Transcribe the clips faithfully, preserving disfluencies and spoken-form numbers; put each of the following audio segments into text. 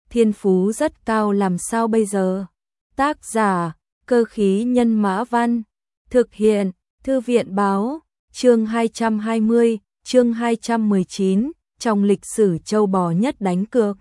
thiên phú rất cao làm sao bây giờ? Tác giả, Cơ khí nhân mã văn. Thực hiện, Thư viện báo, chương hai trăm hai mươi, chương hai trăm mười chín, trong lịch sử châu bò nhất đánh cược.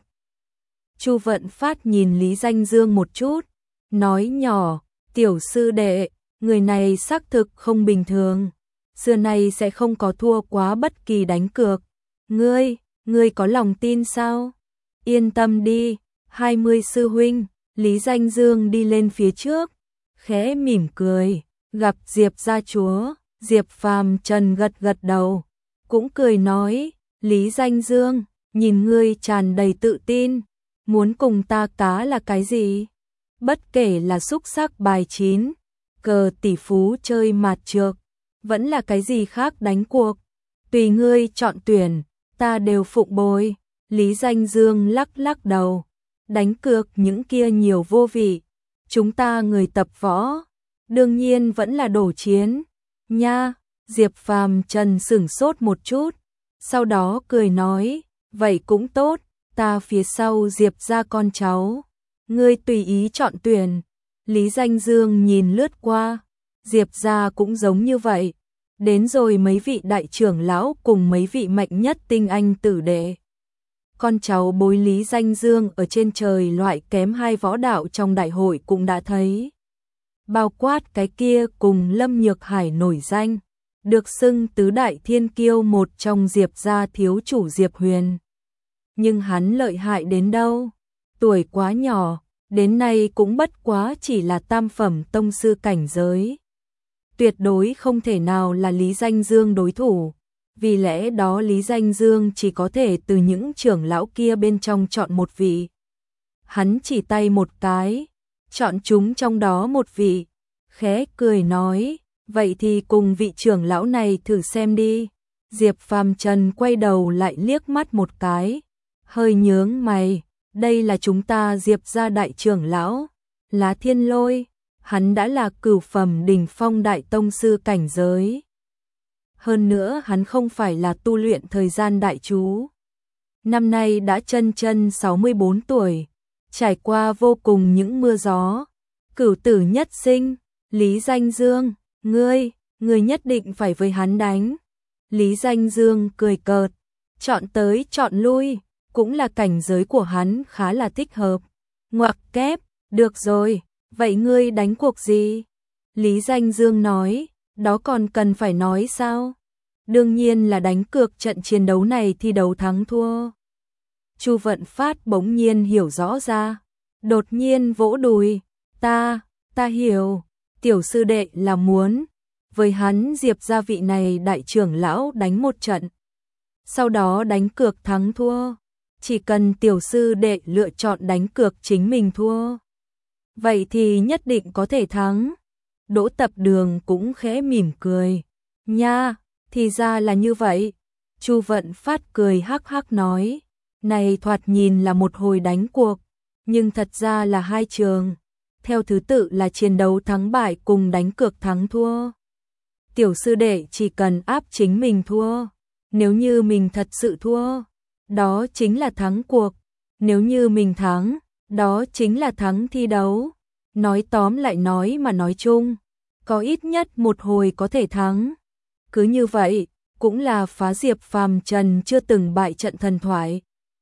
Chu Vận Phát nhìn Lý Danh Dương một chút, nói nhỏ, tiểu sư đệ, người này xác thực không bình thường, xưa nay sẽ không có thua quá bất kỳ đánh cược. Ngươi, ngươi có lòng tin sao? Yên tâm đi, hai mươi sư huynh. Lý Danh Dương đi lên phía trước, khẽ mỉm cười, gặp Diệp gia chúa, Diệp Phàm Trần gật gật đầu, cũng cười nói, Lý Danh Dương, nhìn ngươi tràn đầy tự tin, muốn cùng ta cá là cái gì? Bất kể là xúc sắc bài chín, cờ tỷ phú chơi mạt trược, vẫn là cái gì khác đánh cuộc, tùy ngươi chọn tuyển, ta đều phụng bồi. Lý Danh Dương lắc lắc đầu, đánh cược những kia nhiều vô vị, chúng ta người tập võ, đương nhiên vẫn là đổ chiến. Nha, Diệp Phàm Trần sửng sốt một chút, sau đó cười nói, vậy cũng tốt, ta phía sau Diệp gia con cháu, ngươi tùy ý chọn tuyển. Lý Danh Dương nhìn lướt qua, Diệp gia cũng giống như vậy, đến rồi mấy vị đại trưởng lão cùng mấy vị mạnh nhất tinh anh tử đệ. Con cháu bối Lý Danh Dương ở trên trời loại kém hai võ đạo trong đại hội cũng đã thấy. Bao quát cái kia cùng Lâm Nhược Hải nổi danh, được xưng tứ đại thiên kiêu một trong Diệp gia thiếu chủ Diệp Huyền. Nhưng hắn lợi hại đến đâu? Tuổi quá nhỏ, đến nay cũng bất quá chỉ là tam phẩm tông sư cảnh giới. Tuyệt đối không thể nào là Lý Danh Dương đối thủ. Vì lẽ đó Lý Danh Dương chỉ có thể từ những trưởng lão kia bên trong chọn một vị. Hắn chỉ tay một cái, chọn chúng trong đó một vị, khẽ cười nói, vậy thì cùng vị trưởng lão này thử xem đi. Diệp Phàm Trần quay đầu lại liếc mắt một cái, hơi nhướng mày, đây là chúng ta Diệp gia đại trưởng lão, Lá Thiên Lôi, hắn đã là cửu phẩm đỉnh phong đại tông sư cảnh giới. Hơn nữa hắn không phải là tu luyện thời gian đại chú. Năm nay đã chân chân sáu mươi bốn tuổi, trải qua vô cùng những mưa gió. Cửu tử nhất sinh, Lý Danh Dương, ngươi, ngươi nhất định phải với hắn đánh. Lý Danh Dương cười cợt, chọn tới chọn lui, cũng là cảnh giới của hắn khá là thích hợp. Ngoặc kép, được rồi, vậy ngươi đánh cuộc gì? Lý Danh Dương nói, đó còn cần phải nói sao? Đương nhiên là đánh cược trận chiến đấu này thi đấu thắng thua. Chu Vận Phát bỗng nhiên hiểu rõ ra, đột nhiên vỗ đùi, ta, ta hiểu, tiểu sư đệ là muốn với hắn Diệp gia vị này đại trưởng lão đánh một trận. Sau đó đánh cược thắng thua, chỉ cần tiểu sư đệ lựa chọn đánh cược chính mình thua. Vậy thì nhất định có thể thắng. Đỗ Tập Đường cũng khẽ mỉm cười, nha, thì ra là như vậy. Chu Vận Phát cười hắc hắc nói, này thoạt nhìn là một hồi đánh cuộc, nhưng thật ra là hai trường, theo thứ tự là chiến đấu thắng bại cùng đánh cược thắng thua. Tiểu sư đệ chỉ cần áp chính mình thua, nếu như mình thật sự thua, đó chính là thắng cuộc, nếu như mình thắng, đó chính là thắng thi đấu. Nói tóm lại nói mà nói chung, có ít nhất một hồi có thể thắng. Cứ như vậy, cũng là phá Diệp Phàm Trần chưa từng bại trận thần thoại.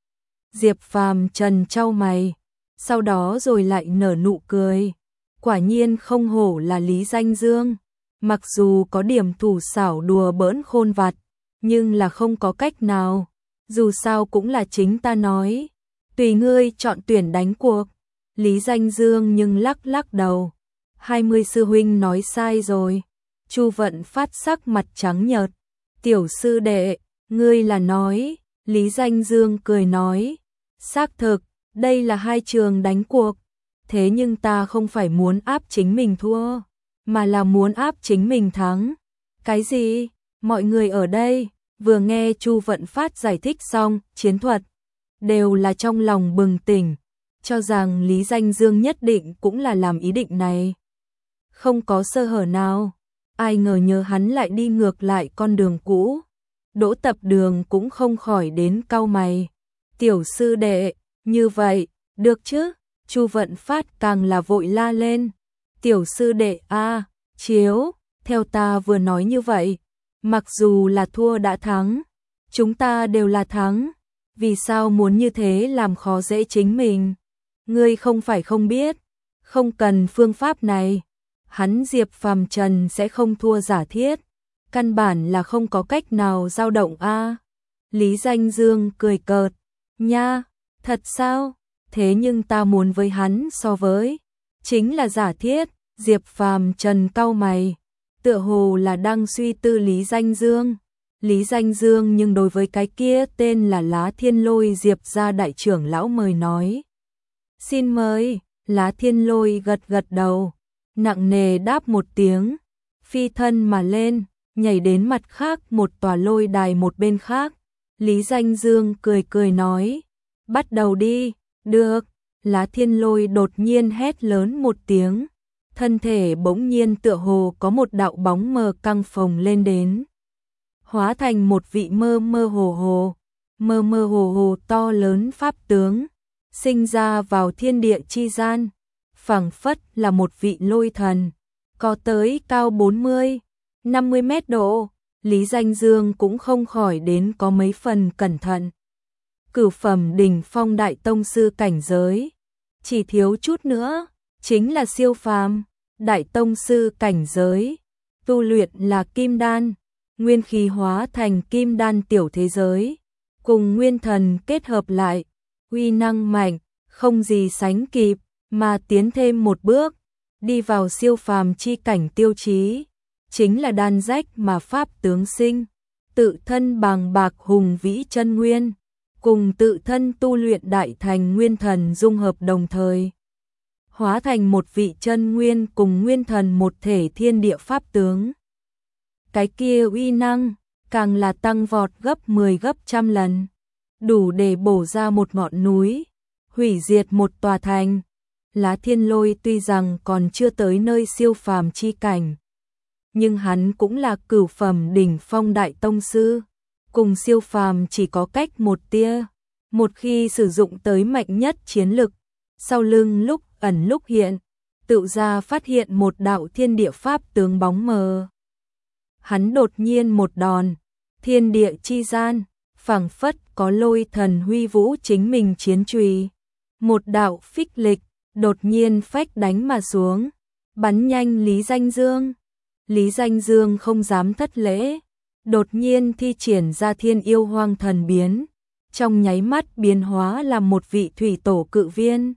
Diệp Phàm Trần chau mày, sau đó rồi lại nở nụ cười. Quả nhiên không hổ là Lý Danh Dương, mặc dù có điểm thủ xảo đùa bỡn khôn vặt, nhưng là không có cách nào, dù sao cũng là chính ta nói, tùy ngươi chọn tuyển đánh cuộc. Lý Danh Dương nhưng lắc lắc đầu, hai mươi sư huynh nói sai rồi. Chu Vận Phát sắc mặt trắng nhợt, tiểu sư đệ, ngươi là nói. Lý Danh Dương cười nói, xác thực, đây là hai trường đánh cuộc, thế nhưng ta không phải muốn áp chính mình thua, mà là muốn áp chính mình thắng. Cái gì? Mọi người ở đây vừa nghe Chu Vận Phát giải thích xong chiến thuật, đều là trong lòng bừng tỉnh, cho rằng Lý Danh Dương nhất định cũng là làm ý định này. Không có sơ hở nào, ai ngờ nhớ hắn lại đi ngược lại con đường cũ. Đỗ Tập Đường cũng không khỏi đến cau mày. Tiểu sư đệ, như vậy, Được chứ? Chu Vận Phát càng là vội la lên. Tiểu sư đệ a, chiếu, theo ta vừa nói như vậy, mặc dù là thua đã thắng, chúng ta đều là thắng, vì sao muốn như thế làm khó dễ chính mình? Ngươi không phải không biết, không cần phương pháp này, hắn Diệp Phàm Trần sẽ không thua giả thiết, căn bản là không có cách nào dao động a. Lý Danh Dương cười cợt, nha, thật sao? Thế nhưng ta muốn với hắn so với, chính là giả thiết. Diệp Phàm Trần cau mày, tựa hồ là đang suy tư Lý Danh Dương. Lý Danh Dương nhưng đối với cái kia tên là Lá Thiên Lôi Diệp gia đại trưởng lão mời nói. Xin mời, Lá Thiên Lôi gật gật đầu, nặng nề đáp một tiếng, phi thân mà lên, nhảy đến mặt khác một tòa lôi đài một bên khác. Lý Danh Dương cười cười nói, bắt đầu đi, được. Lá Thiên Lôi đột nhiên hét lớn một tiếng, thân thể bỗng nhiên tựa hồ có một đạo bóng mờ căng phồng lên đến, hóa thành một vị mơ mơ hồ hồ, mơ mơ hồ hồ to lớn pháp tướng, sinh ra vào thiên địa chi gian, phảng phất là một vị lôi thần, có tới cao bốn mươi, năm mươi mét độ. Lý Danh Dương cũng không khỏi đến có mấy phần cẩn thận. Cửu phẩm đỉnh phong đại tông sư cảnh giới, chỉ thiếu chút nữa, chính là siêu phàm, đại tông sư cảnh giới, tu luyện là kim đan, nguyên khí hóa thành kim đan tiểu thế giới, cùng nguyên thần kết hợp lại, uy năng mạnh, không gì sánh kịp, mà tiến thêm một bước, đi vào siêu phàm chi cảnh tiêu chí, chính là đan rách mà pháp tướng sinh, tự thân bàng bạc hùng vĩ chân nguyên, cùng tự thân tu luyện đại thành nguyên thần dung hợp đồng thời, hóa thành một vị chân nguyên cùng nguyên thần một thể thiên địa pháp tướng. Cái kia uy năng, càng là tăng vọt gấp mười gấp trăm lần, đủ để bổ ra một ngọn núi, hủy diệt một tòa thành. Lá Thiên Lôi tuy rằng còn chưa tới nơi siêu phàm chi cảnh, nhưng hắn cũng là cửu phẩm đỉnh phong đại tông sư, cùng siêu phàm chỉ có cách một tia, một khi sử dụng tới mạnh nhất chiến lực, sau lưng lúc ẩn lúc hiện, tự ra phát hiện một đạo thiên địa pháp tướng bóng mờ. Hắn đột nhiên một đòn, thiên địa chi gian, phảng phất có lôi thần huy vũ chính mình chiến chùy, một đạo phích lịch, đột nhiên phách đánh mà xuống, bắn nhanh Lý Danh Dương. Lý Danh Dương không dám thất lễ, đột nhiên thi triển ra thiên yêu hoang thần biến, trong nháy mắt biến hóa làm một vị thủy tổ cự viên.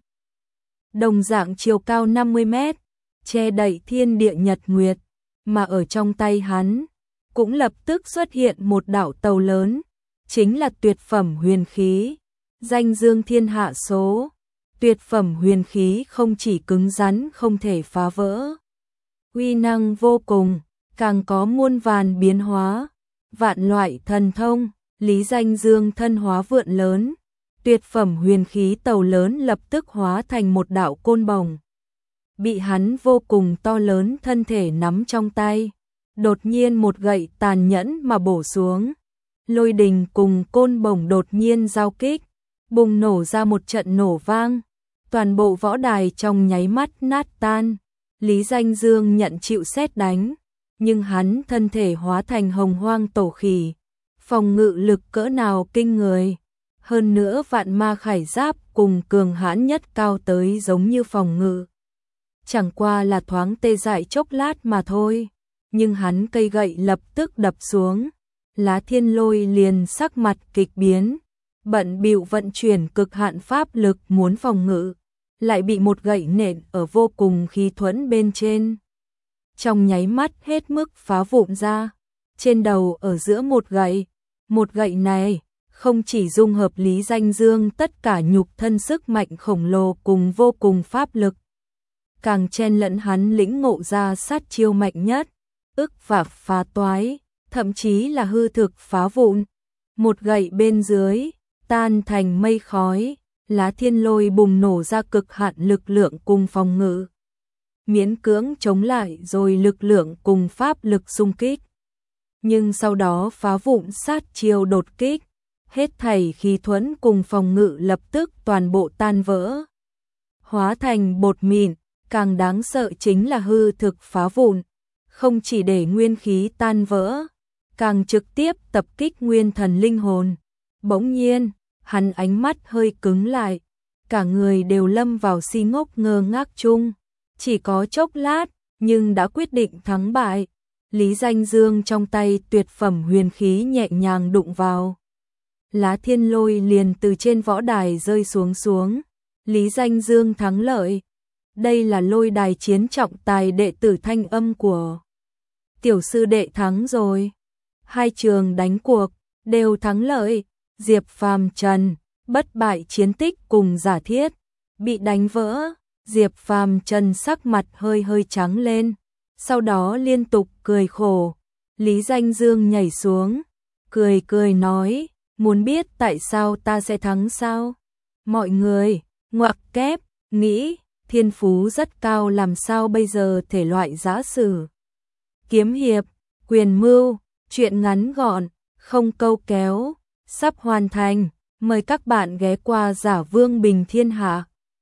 Đồng dạng chiều cao năm mươi mét, che đậy thiên địa nhật nguyệt, mà ở trong tay hắn, cũng lập tức xuất hiện một đạo tàu lớn, chính là tuyệt phẩm huyền khí, danh dương thiên hạ số. Tuyệt phẩm huyền khí không chỉ cứng rắn không thể phá vỡ, uy năng vô cùng, càng có muôn vàn biến hóa, vạn loại thần thông. Lý Danh Dương thân hóa vượn lớn, tuyệt phẩm huyền khí tàu lớn lập tức hóa thành một đạo côn bồng, bị hắn vô cùng to lớn thân thể nắm trong tay, đột nhiên một gậy tàn nhẫn mà bổ xuống, lôi đình cùng côn bồng đột nhiên giao kích, bùng nổ ra một trận nổ vang, toàn bộ võ đài trong nháy mắt nát tan. Lý Danh Dương nhận chịu sét đánh, nhưng hắn thân thể hóa thành hồng hoang tổ khỉ, phòng ngự lực cỡ nào kinh người, hơn nữa vạn ma khải giáp cùng cường hãn nhất cao tới giống như phòng ngự. Chẳng qua là thoáng tê dại chốc lát mà thôi, nhưng hắn cây gậy lập tức đập xuống, Lá Thiên Lôi liền sắc mặt kịch biến, bận bịu vận chuyển cực hạn pháp lực muốn phòng ngự, lại bị một gậy nện ở vô cùng khí thuẫn bên trên. Trong nháy mắt hết mức phá vụn ra, trên đầu ở giữa một gậy, một gậy này không chỉ dung hợp Lý Danh Dương tất cả nhục thân sức mạnh khổng lồ cùng vô cùng pháp lực, càng chen lẫn hắn lĩnh ngộ ra sát chiêu mạnh nhất, ức và phá toái, thậm chí là hư thực phá vụn. Một gậy bên dưới, tan thành mây khói, Lá Thiên Lôi bùng nổ ra cực hạn lực lượng cùng phòng ngự, miễn cưỡng chống lại rồi lực lượng cùng pháp lực xung kích. Nhưng sau đó phá vụn sát chiêu đột kích, hết thảy khí thuẫn cùng phòng ngự lập tức toàn bộ tan vỡ. hóa thành bột mịn, càng đáng sợ chính là hư thực phá vụn, không chỉ để nguyên khí tan vỡ, càng trực tiếp tập kích nguyên thần linh hồn. Bỗng nhiên, hắn ánh mắt hơi cứng lại, cả người đều lâm vào si ngốc ngơ ngác chung, chỉ có chốc lát, nhưng đã quyết định thắng bại. Lý Danh Dương trong tay tuyệt phẩm huyền khí nhẹ nhàng đụng vào. Lá thiên lôi liền từ trên võ đài rơi xuống xuống. Lý Danh Dương thắng lợi. Đây là lôi đài chiến trọng tài đệ tử thanh âm của tiểu sư đệ thắng rồi. Hai trường đánh cuộc, đều thắng lợi. Diệp Phàm Trần, bất bại chiến tích cùng giả thiết, bị đánh vỡ. Diệp Phàm Trần sắc mặt hơi hơi trắng lên, sau đó liên tục cười khổ. Lý Danh Dương nhảy xuống, cười cười nói, muốn biết tại sao ta sẽ thắng sao? Mọi người, ngoặc kép, nghĩ, thiên phú rất cao làm sao bây giờ thể loại giã sử. Kiếm hiệp, quyền mưu, chuyện ngắn gọn, không câu kéo, sắp hoàn thành, mời các bạn ghé qua Giả Vương Bình Thiên Hạ.